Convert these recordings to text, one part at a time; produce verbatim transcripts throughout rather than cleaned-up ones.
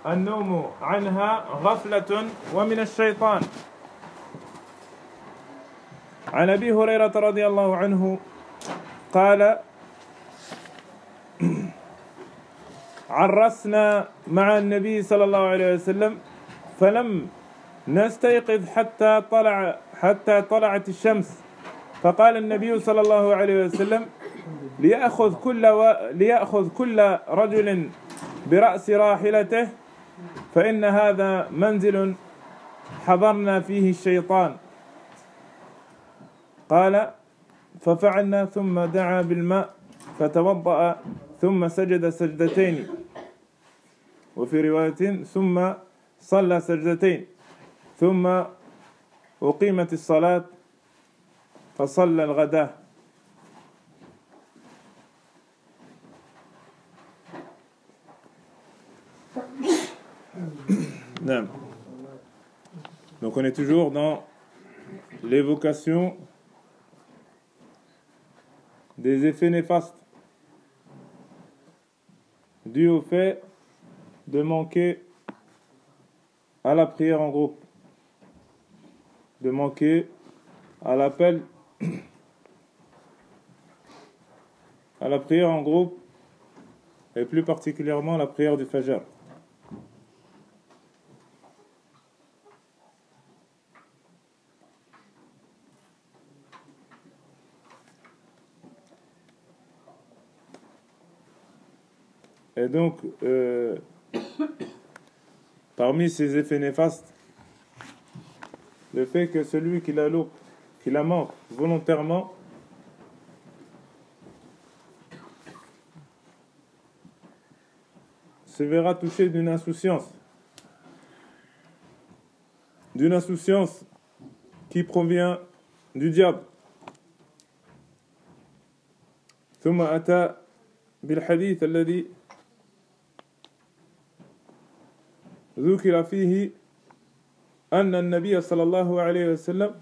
النوم عنها غفلة ومن الشيطان. عن أبي هريرة رضي الله عنه قال: عرسنا مع النبي صلى الله عليه وسلم فلم نستيقظ حتى طلع حتى طلعت الشمس، فقال النبي صلى الله عليه وسلم: ليأخذ كل و... ليأخذ كل رجل برأس راحلته فإن هذا منزل حضرنا فيه الشيطان. قال: ففعلنا ثم دعا بالماء فتوضأ ثم سجد سجدتين، وفي رواية ثم صلى سجدتين، ثم أقيمت الصلاة فصلى الغداء. Non. Donc on est toujours dans l'évocation des effets néfastes dus au fait de manquer à la prière en groupe, de manquer à l'appel à la prière en groupe, et plus particulièrement la prière du Fajr. Et donc, euh, parmi ces effets néfastes, le fait que celui qui la loupe, qui la manque volontairement, se verra touché d'une insouciance, d'une insouciance qui provient du diable. ثم أتى بالحديث الذي ذكر فيه أن النبي صلى الله عليه وسلم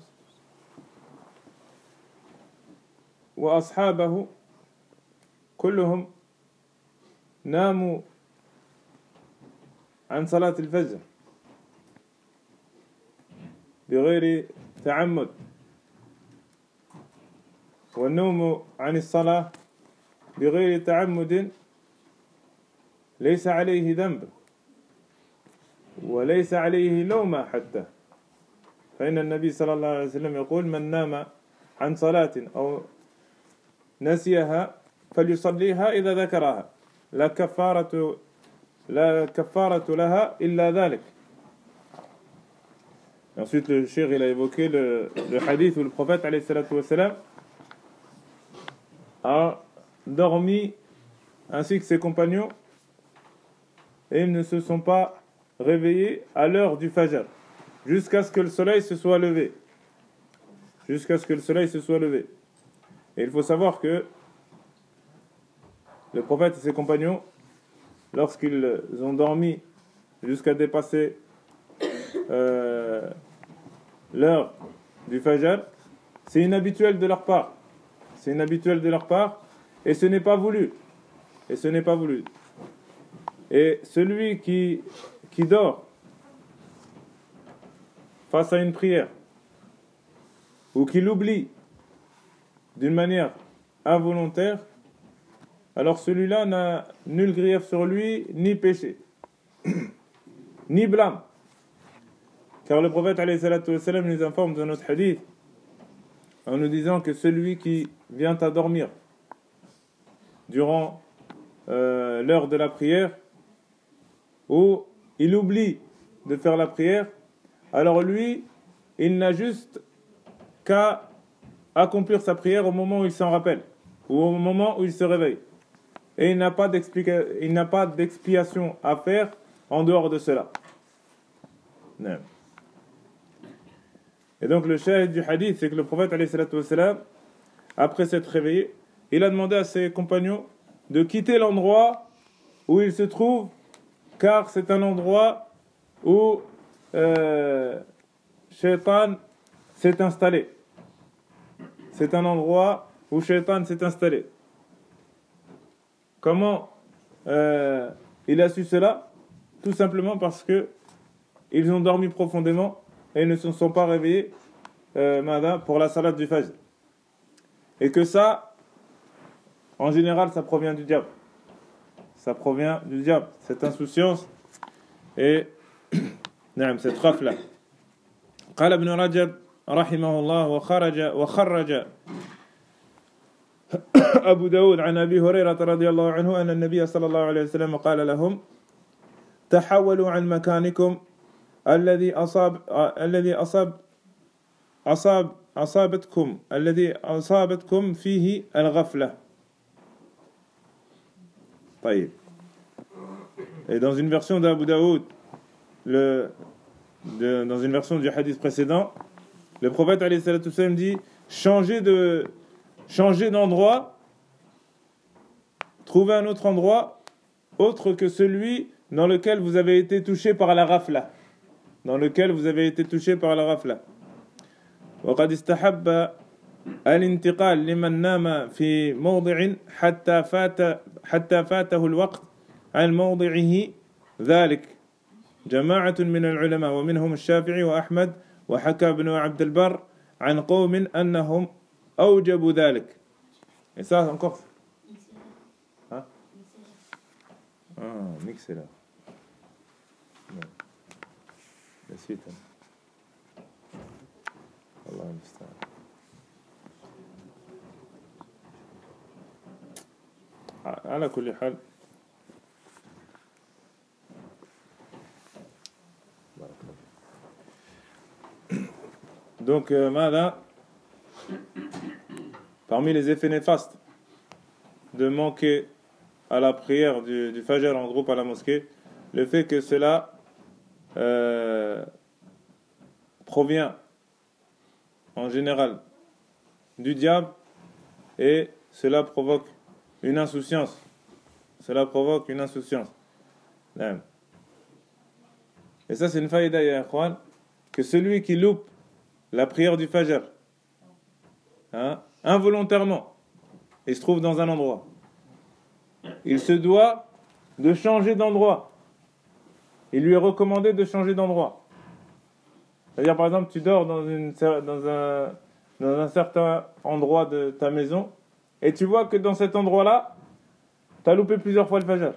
وأصحابه كلهم ناموا عن صلاة الفجر بغير تعمد، والنوم عن الصلاة بغير تعمد ليس عليه ذنب وليس عليه لومة حتى، فإن النبي صلى الله عليه وسلم يقول: من نام عن صلاة أو نسيها فليصليها إذا ذكرها، لا كفارة لا كفارة لها إلا ذلك. Ensuite, le cheikh il a évoqué le, le hadith où le prophète alayhi salatu wassalam a dormi ainsi que ses compagnons et ils ne se sont pas réveillés à l'heure du Fajr jusqu'à ce que le soleil se soit levé. Jusqu'à ce que le soleil se soit levé. Et il faut savoir que le prophète et ses compagnons, lorsqu'ils ont dormi jusqu'à dépasser euh, l'heure du Fajr, c'est inhabituel de leur part. C'est inhabituel de leur part et ce n'est pas voulu. Et ce n'est pas voulu. Et celui qui, qui dort face à une prière ou qui l'oublie d'une manière involontaire, alors celui-là n'a nul grief sur lui, ni péché, ni blâme. Car le prophète alayhi salatu wassalam nous informe dans notre hadith en nous disant que celui qui vient à dormir durant euh, l'heure de la prière, ou il oublie de faire la prière, alors lui, il n'a juste qu'à accomplir sa prière au moment où il s'en rappelle, ou au moment où il se réveille. Et il n'a pas d'explica- il n'a pas d'expiation à faire en dehors de cela. Non. Et donc le shahid du hadith, c'est que le prophète alayhi salatu wassalam, après s'être réveillé, il a demandé à ses compagnons de quitter l'endroit où il se trouve, car c'est un endroit où euh, Shaitan s'est installé. C'est un endroit où Shaitan s'est installé. Comment euh, il a su cela? tout simplement parce que ils ont dormi profondément et ne se sont pas réveillés euh, pour la salade du fajr. Et que ça, en général, ça provient du diable. Ça provient du diable, cette insouciance et cette rafle. قال ابن رجب رحمه الله وخرج وخرج أبو داود عن أبي هريرة رضي الله عنه أن النبي صلى الله عليه وسلم قال لهم تحولوا عن مكانكم الذي أصاب الذي أصاب أصاب أصابتكم الذي أصابتكم فيه الغفلة. طيب. Et dans une version d'Abu Daoud, le, de, dans une version du hadith précédent, le prophète alayhi salatu wassalam dit changez de changez d'endroit, trouvez un autre endroit autre que celui dans lequel vous avez été touché par la rafla, dans lequel vous avez été touché par la rafla. وقد استحب الانتقال لمن نام في موضع حتى فات حتى فاته الوقت عن موضعه ذلك جماعة من العلماء ومنهم الشافعي وأحمد وحكى ابن عبد البر عن قوم أنهم أوجبوا ذلك. Et ça encore. Hein? Ah, mixé là. La suite. Allah المستعان. على كل حال donc euh, ماذا parmi les effets néfastes de manquer à la prière du, du Fajr en groupe à la mosquée, le fait que cela euh, provient en général du diable et cela provoque une insouciance. Cela provoque une insouciance. Et ça, c'est une faïda, ya ikhwan, que celui qui loupe la prière du Fajr, hein, involontairement, il se trouve dans un endroit, il se doit de changer d'endroit. Il lui est recommandé de changer d'endroit. C'est-à-dire, par exemple, tu dors dans, une, dans, un, dans un certain endroit de ta maison et tu vois que dans cet endroit-là, tu as loupé plusieurs fois le Fajr.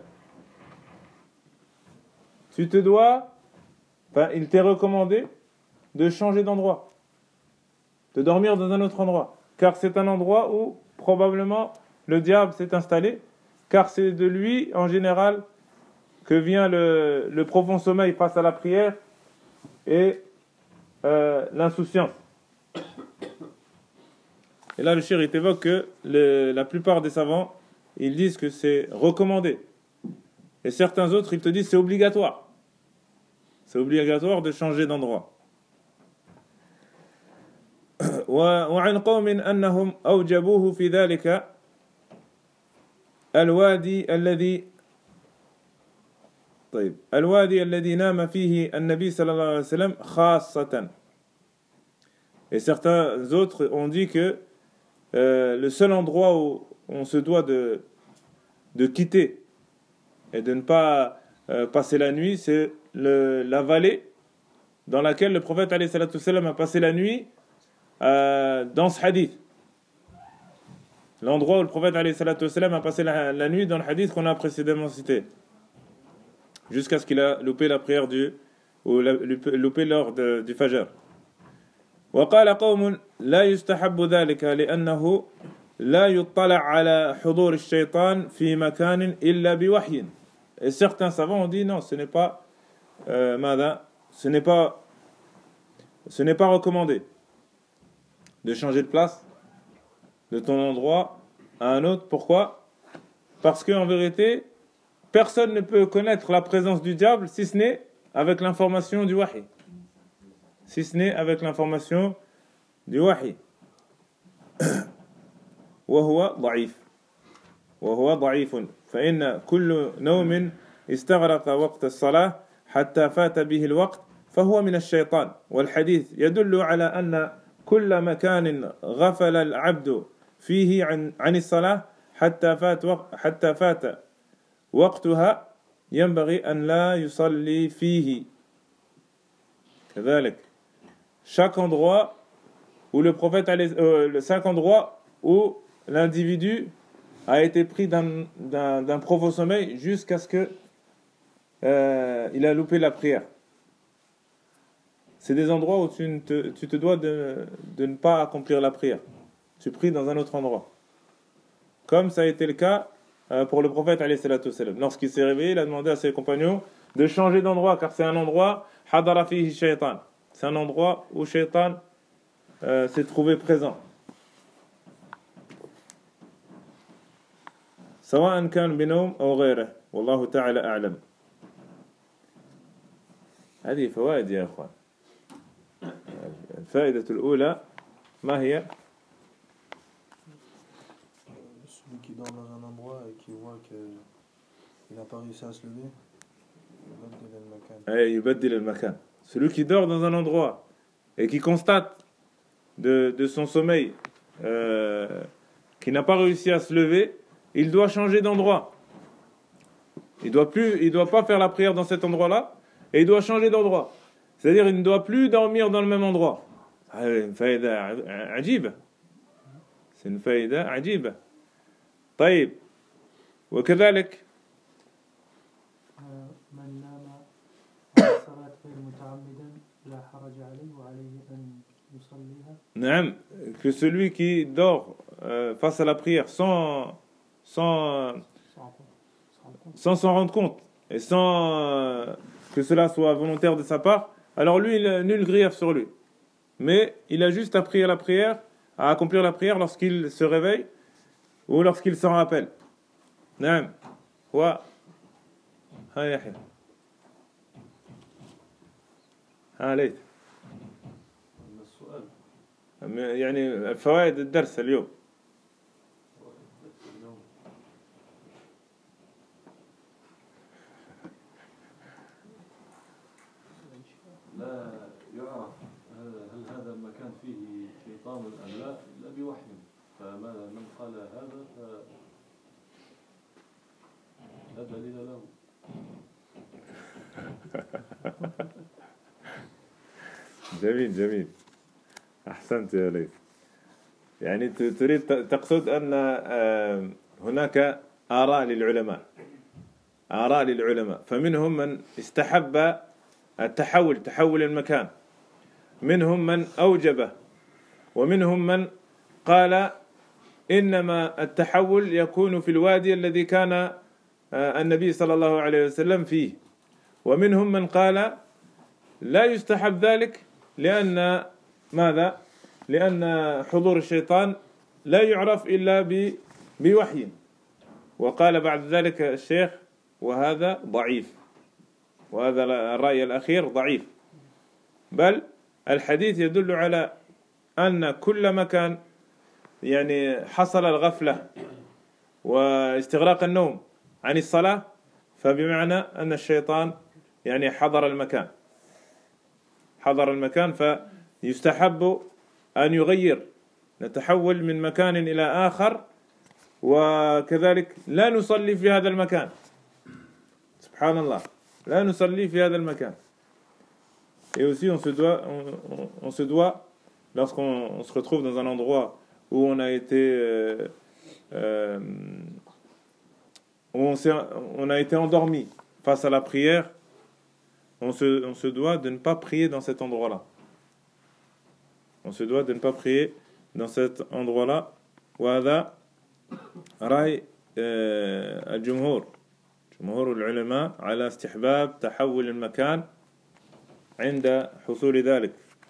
Tu te dois, enfin, il t'est recommandé de changer d'endroit, de dormir dans un autre endroit, car c'est un endroit où probablement le diable s'est installé, car c'est de lui, en général, que vient le, le profond sommeil face à la prière et euh, l'insouciance. Et là, le shir, il évoque que le, la plupart des savants, ils disent que c'est recommandé. Et certains autres, ils te disent que c'est obligatoire. C'est obligatoire de changer d'endroit. وعن قوم أنهم أوجبوه في ذلك الوادي الذي طيب الوادي الذي نام فيه النبي صلى الله عليه وسلم خاصة. Et certains autres ont dit que euh, le seul endroit où on se doit de, de quitter et de ne pas euh, passer la nuit, c'est le, la vallée dans laquelle le prophète alayhi salatu wassalam a passé la nuit euh, dans ce hadith. L'endroit où le prophète alayhi salatu wassalam a passé la, la nuit dans le hadith qu'on a précédemment cité, jusqu'à ce qu'il a loupé la prière du, ou la, loupé l'heure de, du Fajr. وقال قوم لا يستحب ذلك لأنه لا يطلع على حضور الشيطان في مكان إلا بوحي. Et certains savants ont dit non, ce n'est pas euh, ماذا ce n'est pas ce n'est pas recommandé de changer de place de ton endroit à un autre. Pourquoi? Parce qu'en vérité, personne ne peut connaître la présence du diable si ce n'est avec l'information du wahi. Si ce n'est avec l'information du wahi. وهو ضعيف وهو ضعيف فإن كل نوم استغرق وقت الصلاة حتى فات به الوقت فهو من الشيطان. والحديث يدل على أن كل مكان غفل العبد فيه عن عن الصلاة حتى فات وق حتى فات وقتها ينبغي أن لا يصلي فيه كذلك. Chaque endroit où le prophète allait, euh, chaque endroit où l'individu a été pris d'un, d'un, d'un profond sommeil jusqu'à ce que euh, il a loupé la prière. C'est des endroits où tu te, tu te dois de, de ne pas accomplir la prière. Tu pries dans un autre endroit. Comme ça a été le cas euh, pour le prophète alayhi salatu wassalam. Lorsqu'il s'est réveillé, il a demandé à ses compagnons de changer d'endroit, car c'est un endroit hadara fihi shaytan. C'est un endroit où shaytan euh, s'est trouvé présent. سواء كان بنوم أو غيره والله تعالى أعلم. هذه فوائد يا أخوان. الفائدة الأولى ما هي؟ Celui qui dort dans un endroit et qui voit qu'il n'a pas réussi à se lever, يبدل المكان. أي يبدل المكان. Celui qui dort dans un endroit et qui constate de, de son sommeil euh, qui n'a pas réussi à se lever, il doit changer d'endroit. Il doit plus, il doit pas faire la prière dans cet endroit-là, et il doit changer d'endroit. C'est-à-dire, il ne doit plus dormir dans le même endroit. C'est une faïda ajiba. C'est une faïda ajiba. طيب وكذلك من نام عن الصلاة غير متعمدا لا حرج عليه وعليه أن يصليها. نعم, que celui qui dort euh, face à la prière sans sans sans s'en rendre compte et sans euh, que cela soit volontaire de sa part, alors lui il a nul grief sur lui, mais il a juste appris à la prière, à accomplir la prière lorsqu'il se réveille ou lorsqu'il s'en rappelle. نعم هو ها يحيى ها ليت يعني فوائد الدرس اليوم. لا يعرف هل هذا المكان فيه شيطان أم لا إلا بوحي، فماذا من قال هذا لا دليل له. جميل جميل أحسنت يا ليث. يعني تريد تقصد أن هناك آراء للعلماء آراء للعلماء فمنهم من استحب التحول تحول المكان، منهم من أوجبه، ومنهم من قال إنما التحول يكون في الوادي الذي كان النبي صلى الله عليه وسلم فيه، ومنهم من قال لا يستحب ذلك لأن ماذا؟ لأن حضور الشيطان لا يعرف إلا بوحي. وقال بعد ذلك الشيخ وهذا ضعيف، وهذا الرأي الأخير ضعيف، بل الحديث يدل على أن كل مكان يعني حصل الغفلة واستغراق النوم عن الصلاة فبمعنى أن الشيطان يعني حضر المكان حضر المكان فيستحب أن يغير، نتحول من مكان إلى آخر، وكذلك لا نصلي في هذا المكان. سبحان الله، لا نصلي في هذا المكان. Et aussi on se doit, on, on, on se doit lorsqu'on on se retrouve dans un endroit où on a été euh, euh, où on, s'est, on a été endormi face à la prière, on se, on se doit de ne pas prier dans cet endroit-là. On se doit de ne pas prier dans cet endroit-là. وهذا رأي الجمهور جمهور العلماء على استحباب تحول المكان عند حصول ذلك.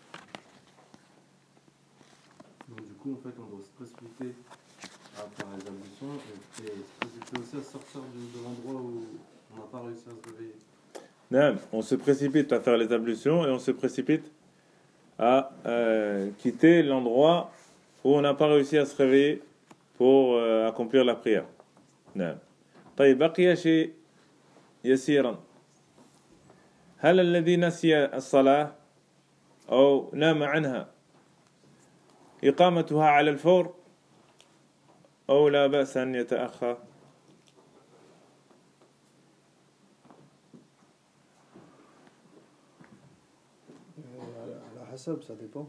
Donc du coup en fait on doit se précipiter à faire les ablutions et, et se précipiter aussi à sortir de, de l'endroit où on n'a pas réussi à se réveiller. Non, on se précipite à faire les ablutions et on se précipite à euh, quitter l'endroit où on n'a pas réussi à se réveiller pour euh, accomplir la prière. نعم. طيب بقي شيء يسيرا. هل الذي نسي الصلاة أو نام عنها إقامتها على الفور أو لا بأس أن يتأخر؟ hasab, ça dépend.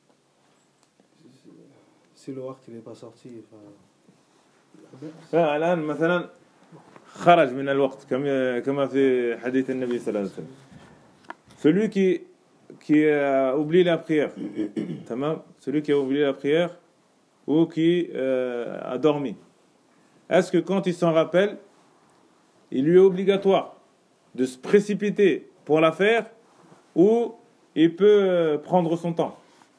Si le waqt il n'est pas sorti, enfin. الآن مثلا خرج من الوقت كما كما في حديث النبي صلى الله عليه وسلم. Celui qui qui a oublié la prière, tamam, celui qui a oublié la prière ou qui euh, a dormi. Est-ce que quand il s'en rappelle, il lui est obligatoire de se précipiter pour la faire ou il peut prendre son temps?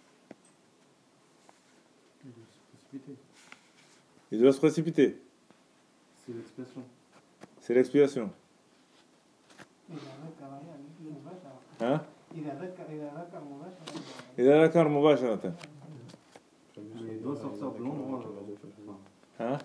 Il doit se précipiter. C'est l'expiation. C'est l'expiation. Hein? إذا ذكر مباشرة. Mais il doit sortir de l'endroit. Hein?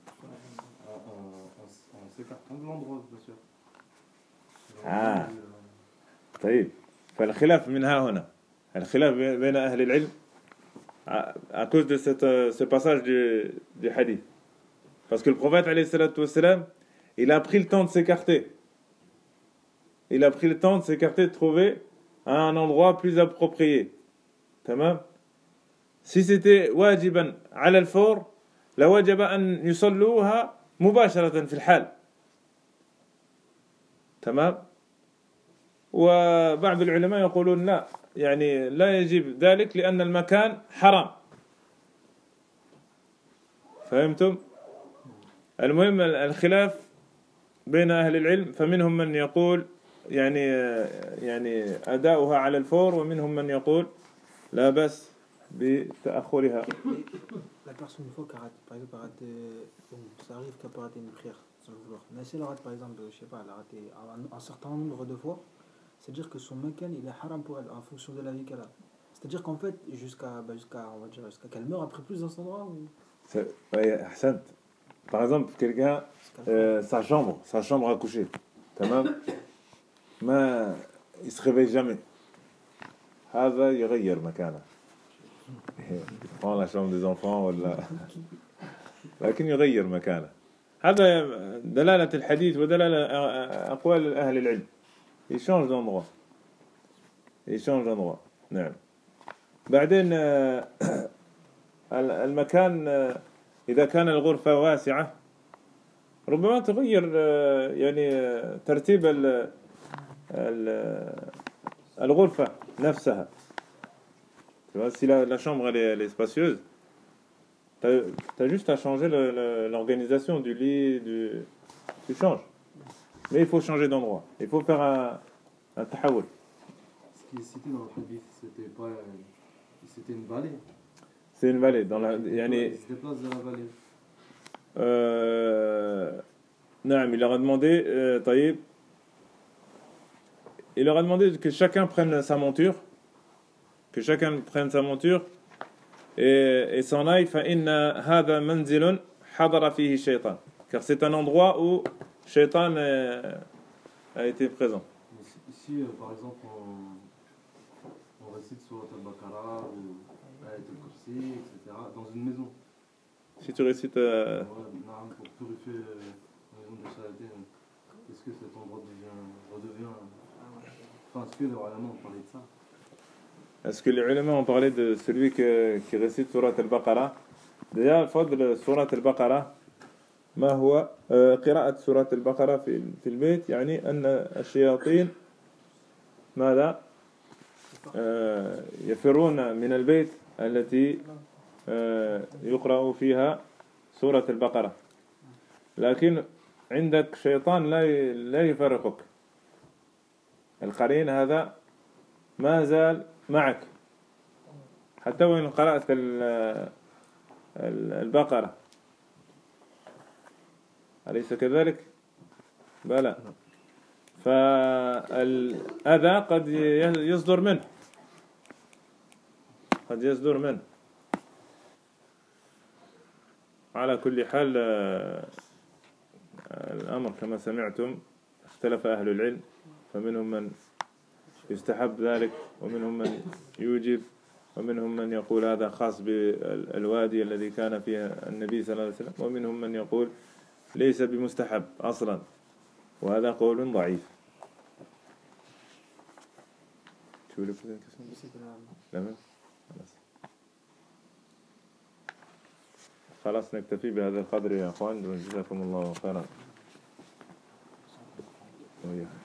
En s'écartant de l'endroit, bien sûr. آه. طيب. فالخلاف من ها هنا. الخلاف بين أهل العلم à cause de cette, ce passage du, du hadith. Parce que le prophète, alayhi salatu wassalam, il a pris le temps de s'écarter. Il a pris le temps de s'écarter, de trouver un endroit plus approprié. Tamam? Si c'était wajiban ala al-fawr, la wajaba an yusalluha mubasharatan fi al-hal. تمام. وبعض العلماء يقولون لا، يعني لا يجب ذلك لأن المكان حرام. فهمتم؟ المهم الخلاف بين أهل العلم، فمنهم من يقول يعني يعني أداؤها على الفور، ومنهم من يقول لا بأس بتأخرها. La personne, une fois qu'elle rate, par exemple, elle rate, euh, bon, ça arrive qu'elle peut rater une prière sans le vouloir. Mais si elle rate, par exemple, je sais pas, elle a raté un, un certain nombre de fois, c'est-à-dire que son makan, il est haram pour elle, en fonction de la vie qu'elle a. C'est-à-dire qu'en fait, jusqu'à, bah, jusqu'à, on va dire, jusqu'à qu'elle meure après plus dans cet endroit ou... Oui, Hassan. Par exemple, quelqu'un, euh, sa chambre, sa chambre à coucher, tamam, mais il se réveille jamais. هذا يغير مكانه. Il prend la chambre des enfants ولا لكن يغير مكانه. هذا دلالة الحديث ودلالة أقوال أهل العلم. Il change d'endroit. Il change d'endroit. نعم. بعدين المكان إذا كان الغرفة واسعة ربما تغير يعني ترتيب الغرفة نفسها. Si la, la chambre elle est, elle est spacieuse, tu as juste à changer le, le, l'organisation du lit, du, tu changes. Mais il faut changer d'endroit. Il faut faire un, un tahawul. Ce qui est cité dans le hadith, c'était pas, c'était une vallée. C'est une vallée. Dans la, il, yani, il se déplace dans la vallée. Euh, non, il leur a demandé, euh, taïb, il leur a demandé que chacun prenne sa monture. Que chacun prenne sa monture et, et s'en aille. فإن هذا منزل حضر فيه الشيطان. Car c'est un endroit où Shaitan a été présent. Ici, euh, par exemple, on, on récite Surat al-Baqarah ou Ayat al-Kursi, et cetera, dans une maison. Si tu récites... Euh... Ouais, pour purifier euh, la maison de Shayatin, est-ce que cet endroit devient, redevient... Enfin, est-ce que les ulama ont parlé de ça? Est-ce que les ulama ont parlé de celui que, qui récite Surat al-Baqarah? Déjà, فضل Surat al-Baqarah ما هو قراءة سورة البقرة في في البيت يعني أن الشياطين ماذا يفرون من البيت التي يقرأ فيها سورة البقرة، لكن عندك شيطان لا لا يفرقك. القرين هذا ما زال معك حتى وإن قرأت البقرة، أليس كذلك؟ بلى. فالأذى قد يصدر منه قد يصدر منه. على كل حال الأمر كما سمعتم اختلف أهل العلم، فمنهم من يستحب ذلك ومنهم من يوجب ومنهم من يقول هذا خاص بالوادي الذي كان فيه النبي صلى الله عليه وسلم، ومنهم من يقول ليس بمستحب أصلا، وهذا قول ضعيف. Tu voulais poser une question? C'était la- لا ما خلاص خلاص نكتفي بهذا القدر يا أخوان، وجزاكم الله خيرا. وإياكم.